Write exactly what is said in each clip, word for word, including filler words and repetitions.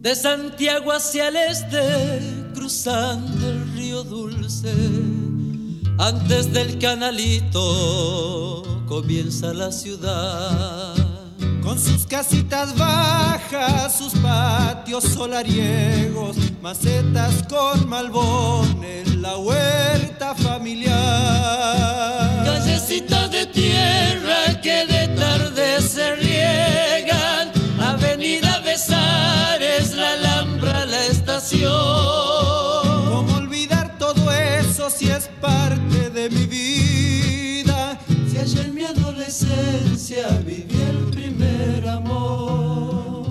De Santiago hacia el este, cruzando el río Dulce, antes del canalito comienza la ciudad. Con sus casitas bajas, sus patios solariegos, macetas con malbones, la huerta familiar. Callecitas de tierra que de tarde se riegan, Avenida Besares, la Alhambra, la estación. ¿Cómo olvidar todo eso si es parte de mi vida? Si ayer en mi adolescencia viví el primer amor.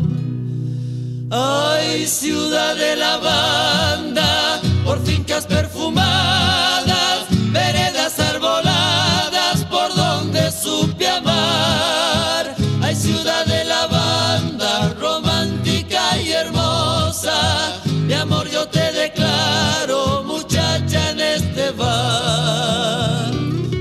Ay, ciudad de lavanda, por fincas perfumadas, veredas arboladas por donde supe amar. Ay, ciudad de lavanda, romántica y hermosa, mi amor yo te declaro, muchacha en este bar.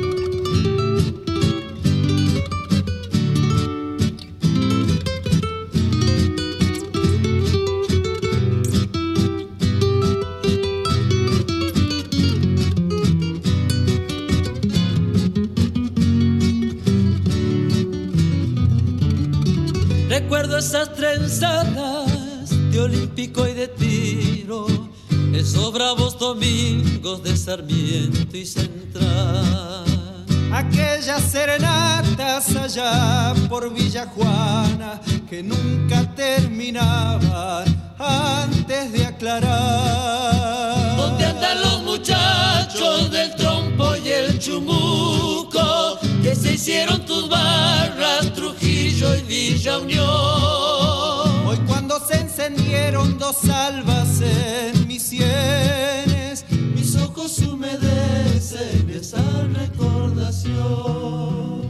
Recuerdo esas trenzadas de olímpico y de tiro, esos bravos domingos de Sarmiento y Central. Aquellas serenatas allá por Villa Juana que nunca terminaban antes de aclarar. ¿Dónde andan los muchachos del trompo y el chumuco que se hicieron tus barras, Trujillo y Villa Unión? Hoy cuando se encendieron dos albas en mis sienes, mis ojos humedecen esa recordación.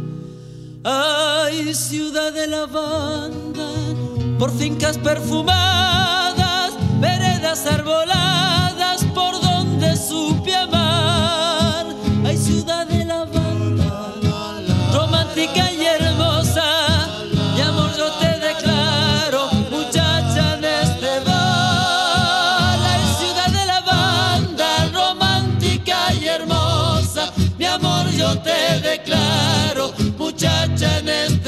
Ay, ciudad de lavanda, por fincas perfumadas, veredas arboladas por donde supe amar. Ay, ciudad de lavanda, romántica y hermosa, mi amor yo te declaro, muchacha en este bar. Ay, ciudad de lavanda, romántica y hermosa, mi amor yo te declaro, muchacha en este